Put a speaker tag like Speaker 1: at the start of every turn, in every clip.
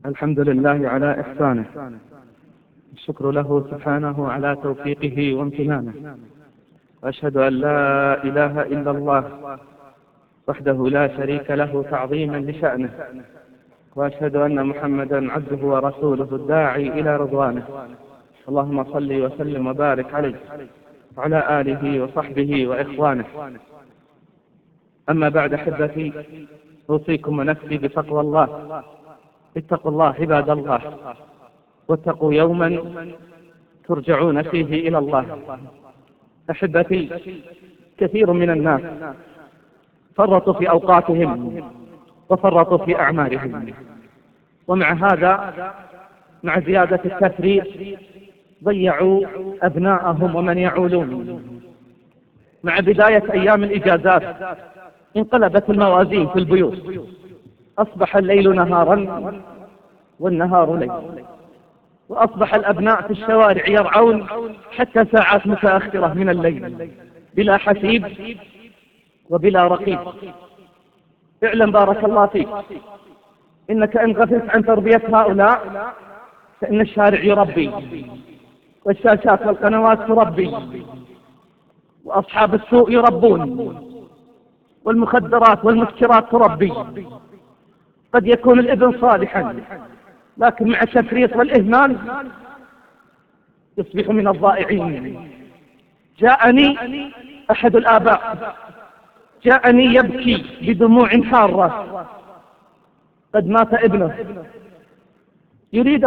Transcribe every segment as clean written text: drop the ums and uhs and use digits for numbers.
Speaker 1: الحمد لله على إحسانه، الشكر له سبحانه على توفيقه وامتنانه، وأشهد أن لا إله إلا الله وحده لا شريك له تعظيما لشأنه، وأشهد أن محمدا عبده ورسوله الداعي إلى رضوانه. اللهم صل وسلم وبارك عليه وعلى آله وصحبه وإخوانه. أما بعد أحبتي، أوصيكم ونفسي بتقوى الله. اتقوا الله عباد الله، واتقوا يوما ترجعون فيه إلى الله. أحبتي، كثير من الناس فرطوا في أوقاتهم وفرطوا في أعمارهم، ومع هذا مع زيادة التفريط ضيعوا أبناءهم ومن يعولون. مع بداية أيام الإجازات انقلبت الموازين في البيوت، أصبح الليل نهارا والنهار ليل، وأصبح الأبناء في الشوارع يرعون حتى ساعات متأخرة من الليل بلا حسيب وبلا رقيب. اعلم بارك الله فيك إنك إن غفلت عن تربية هؤلاء فإن الشارع يربي، والشاشات والقنوات تربي، وأصحاب السوء يربون، والمخدرات والمسكرات تربي. قد يكون الابن صالحا، لكن مع التفريط والإهمال يصبح من الضائعين. جاءني أحد الآباء، جاءني يبكي بدموع حارة، قد مات ابنه، يريد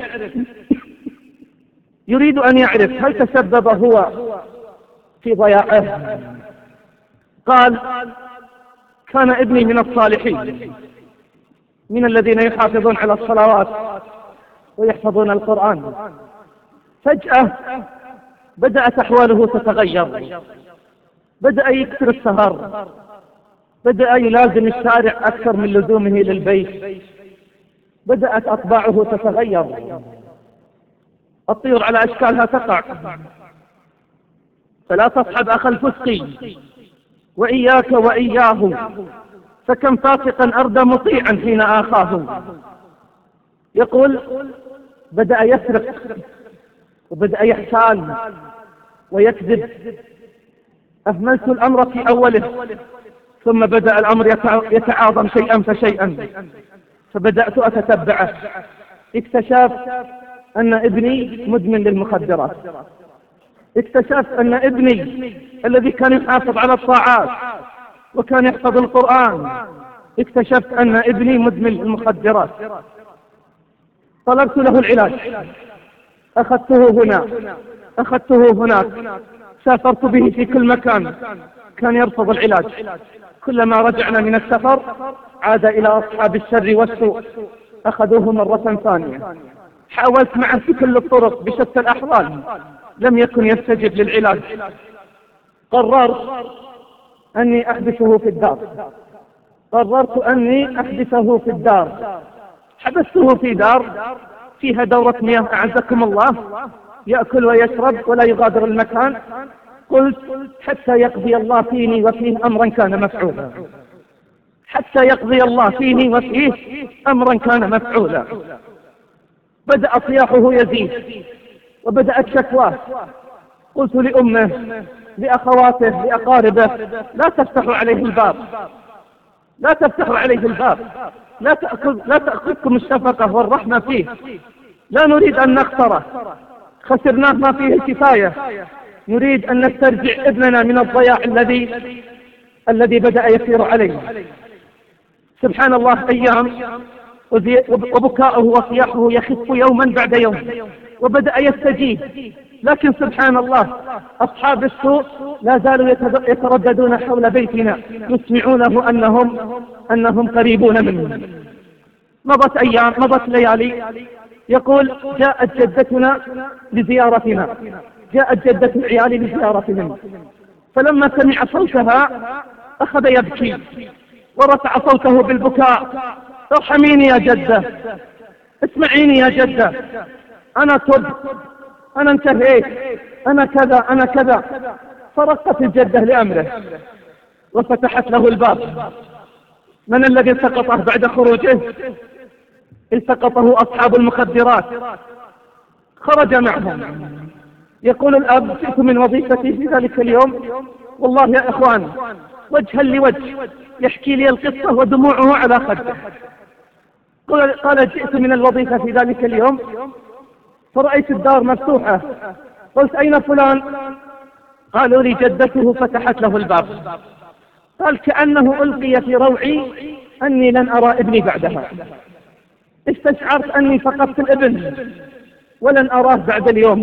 Speaker 1: أن يعرف هل تسبب هو في ضياعه. قال: كان ابني من الصالحين، من الذين يحافظون على الصلوات ويحفظون القرآن. فجأة بدأت أحواله تتغير، بدأ يكثر السهر، بدأ يلازم الشارع أكثر من لزومه للبيت، بدأت أطباعه تتغير، الطيور على أشكالها تقع. فلا تصحب أخ الفسقي وإياك وإياه، فكم فاسقا أردى مطيعا حين آخاه. يقول: بدأ يسرق وبدأ يحتال ويكذب. أهملت الأمر في أوله، ثم بدأ الأمر يتعاظم شيئا فشيئا، فبدأت أتتبعه. اكتشفت أن ابني مدمن للمخدرات، اكتشفت أن ابني الذي كان يحافظ على الطاعات وكان يحفظ القرآن، اكتشفت أن ابني مدمن للمخدرات. طلبت له العلاج، أخذته هنا، أخذته هناك، سافرت به في كل مكان، كان يرفض العلاج. كلما رجعنا من السفر عاد إلى أصحاب الشر والسوء، أخذوه مرة ثانية. حاولت معه في كل الطرق بشتى الأحوال، لم يكن يستجب للعلاج. قررت أني أحبسه في الدار، قررت أني أحبسه في الدار. حبسته في دار فيها دورة مياه أعزكم الله، يأكل ويشرب ولا يغادر المكان. قلت: حتى يقضي الله فيني وفيه أمرا كان مفعولا، حتى يقضي الله فيني وفيه أمرا كان مفعولا. بدأ صياحه يزيد وبدأت شكواه. قلت لأمه، لأخواته، لأقاربه: لا تفتحوا عليه الباب، لا تفتحوا عليه الباب، لا تأخذكم الشفقة والرحمة فيه، لا نريد أن نخسره، خسرناه ما فيه الكفاية، نريد أن نسترجع ابننا من الضياع الذي بدأ يسير عليه. سبحان الله، أيام وبكاؤه وصياحه يخف يوما بعد يوم، وبدأ يستجيب. لكن سبحان الله، أصحاب السوء لا زالوا يترددون حول بيتنا، يسمعونه أنهم قريبون منه. مضت أيام، مضت ليالي. يقول: جاءت جدتنا لزيارتنا، جاءت جدة العيال لزيارتهم، فلما سمع صوتها أخذ يبكي ورفع صوته بالبكاء: ارحميني يا جدة، اسمعيني يا جدة، أنا تبت، أنا انتهيت، أنا كذا، أنا كذا. فرقت الجدة لأمره وفتحت له الباب. من الذي سقطه بعد خروجه؟ التقطه أصحاب المخدرات، خرج معهم. يقول الأب: جئت من وظيفتي في ذلك اليوم، والله يا إخوان وجها لوجه يحكي لي القصة ودموعه على خده. قال: جئت من الوظيفة في ذلك اليوم فرأيت الدار مفتوحة، قلت: أين فلان؟ قالوا لي: جدته فتحت له الباب. قال: كأنه ألقي في روعي أني لن أرى ابني بعدها. استشعرت أني فقدت الابن ولن أراه بعد اليوم.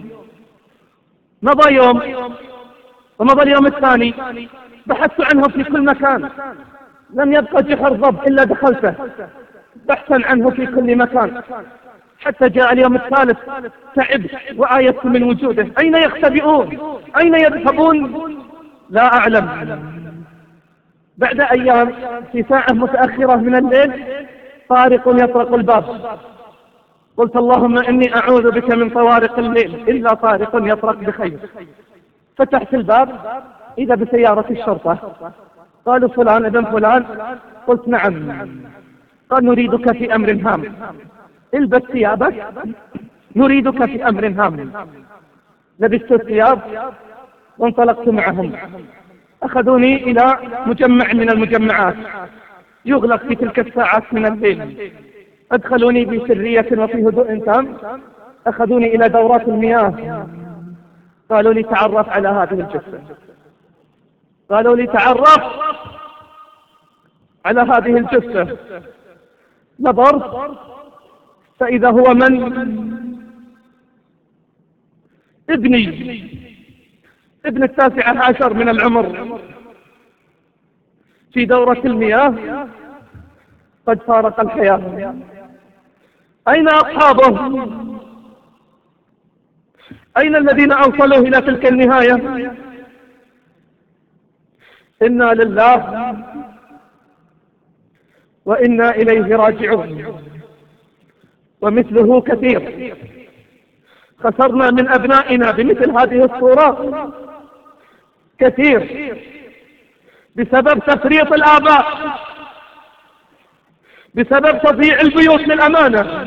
Speaker 1: مضى يوم ومضى اليوم الثاني، بحثت عنه في كل مكان، لم يبقى جحر ضب إلا دخلته بحثا عنه في كل مكان، حتى جاء اليوم الثالث تعبت وآيست من وجوده. أين يختبئون؟ أين يذهبون؟ لا أعلم. بعد أيام في ساعة متأخرة من الليل طارق يطرق الباب. قلت: اللهم إني أعوذ بك من طوارق الليل إلا طارق يطرق بخير. فتحت الباب إذا بسيارة الشرطة. قالوا: فلان ابن فلان. قلت: نعم. قال: نريدك في أمر هام، البس ثيابك، نريدك في أمر هام. لبست الثياب وانطلقت معهم. أخذوني إلى مجمع من المجمعات يغلق في تلك الساعات من الليل. أدخلوني بسرية وفي هدوء تام. أخذوني إلى دورات المياه. قالوا لي: تعرف على هذه الجثة. قالوا لي: تعرف على هذه الجثة. نظرت فإذا هو من؟ ابن 19 من العمر في دورة المياه قد فارق الحياة. أين أصحابه؟ أين الذين أوصلوا إلى تلك النهاية؟ إنا لله وإنا إليه راجعون. ومثله كثير. خسرنا من أبنائنا بمثل هذه الصورة كثير بسبب تفريط الآباء، بسبب تضييع البيوت للأمانة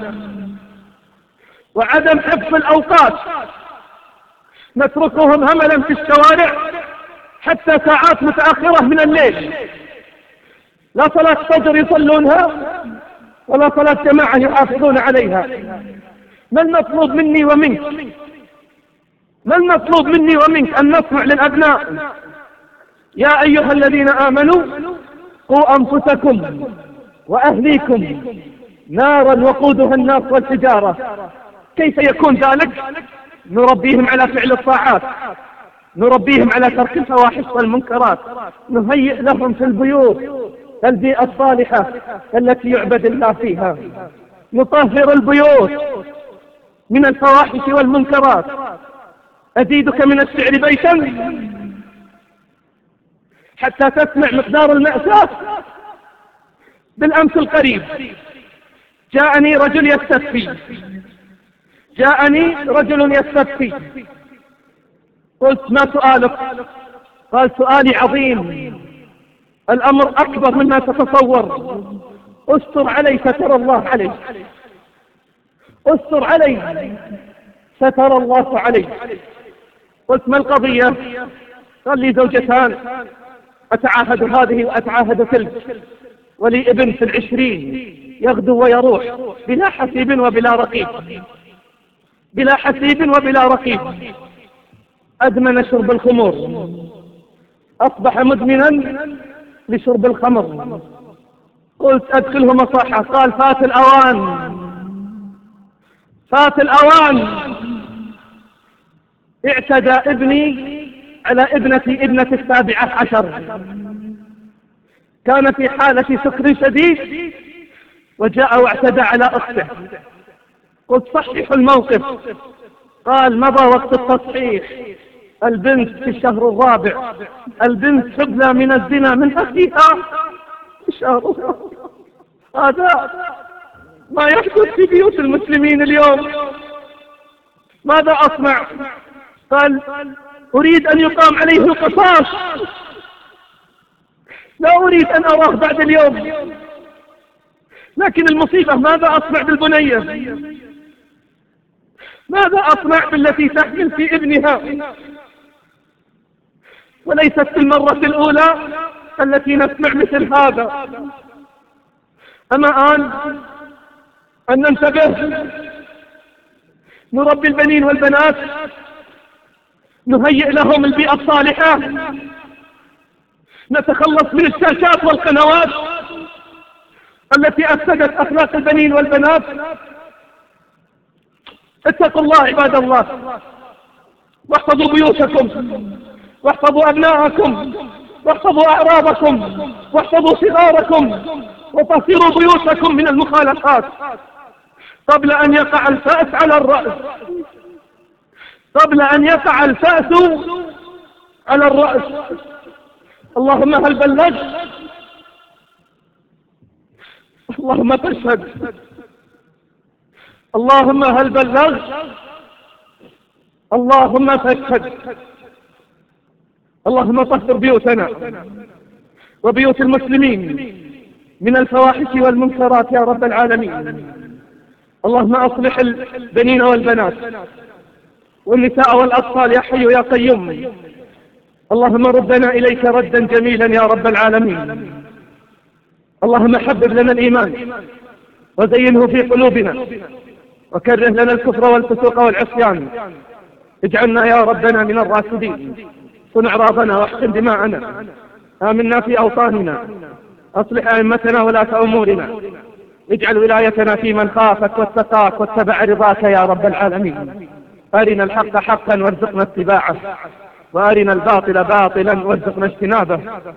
Speaker 1: وعدم حفظ الأوقات. نتركهم هملا في الشوارع حتى ساعات متأخرة من الليل، لا صلاة فجر يصلونها ولا صلاة جماعة يحافظون عليها. ما المطلوب مني ومنك؟ ما المطلوب مني ومنك؟ أن نسمع للأبناء. يا أيها الذين آمنوا قوا أنفسكم وأهليكم نارا وقودها الناس والحجارة. كيف يكون ذلك؟ نربيهم على فعل الطاعات، نربيهم على ترك الفواحش والمنكرات، نهيئ لهم في البيوت البيئة الصالحة التي يعبد الله فيها، نطهر البيوت من الفواحش والمنكرات. أزيدك من الشعر بيتا حتى تسمع مقدار المأساة. بالأمس القريب جاءني رجل يستفي. قلت: ما سؤالك؟ قال: سؤالي عظيم، الأمر أكبر مما تتصور. استر علي ستر الله علي، استر علي ستر الله علي. قلت: ما القضية؟ قال: لي زوجتان، أتعاهد هذه وأتعاهد تلك، ولي ابن في 20 يغدو ويروح بلا حسيب وبلا رقيب، بلا حسيب وبلا رقيب. أدمن شرب الخمور، أصبح مدمنا لشرب الخمر. قلت: أدخله مصحة. قال: فات الأوان، فات الأوان. اعتدى ابني على ابنتي ابنة 17، كان في حالة سكر شديد وجاء واعتدى على أخته. قلت: صححوا الموقف. قال: مضى وقت التصحيح، البنت في الشهر الرابع، البنت حبلى من الزنا من أخيها شهر. هذا ما يحدث في بيوت المسلمين اليوم. ماذا أصنع؟ قال: أريد أن يقام عليه القصاص، لا أريد أن أراه بعد اليوم. لكن المصيبة ماذا أصنع بالبنية؟ ماذا أصنع بالتي تحمل في ابنها؟ وليست في المرة الأولى التي نسمع مثل هذا. أما أن ننتبه، نربي البنين والبنات، نهيئ لهم البيئة الصالحة، نتخلص من الشاشات والقنوات التي أفسدت أخلاق البنين والبنات. اتقوا الله عباد الله، واحفظوا بيوتكم، واحفظوا أبناءكم، واحفظوا أعراضكم، واحفظوا صغاركم، وطهروا بيوتكم من المخالفات قبل أن يقع الفأس على الرأس، قبل أن يقع الفأس على الرأس. اللهم هل بلغت؟ اللهم فاشهد. اللهم هل بلغت؟ اللهم فاشهد. اللهم طهر بيوتنا وبيوت المسلمين من الفواحش والمنكرات يا رب العالمين. اللهم أصلح البنين والبنات والنساء والأطفال يا حي يا قيوم. اللهم ردنا إليك ردا جميلا يا رب العالمين. اللهم حبب لنا الإيمان وزينه في قلوبنا، وكره لنا الكفر والفسوق والعصيان. اجعلنا يا ربنا من الراشدين، صن أعراضنا واحقن دماءنا، آمنا في أوطاننا، أصلح أئمتنا ولاة أمورنا، اجعل ولايتنا في من خافك واتقاك واتبع رضاك يا رب العالمين. أرنا الحق حقا وارزقنا اتباعه، وأرنا الباطل باطلا وارزقنا اجتنابه.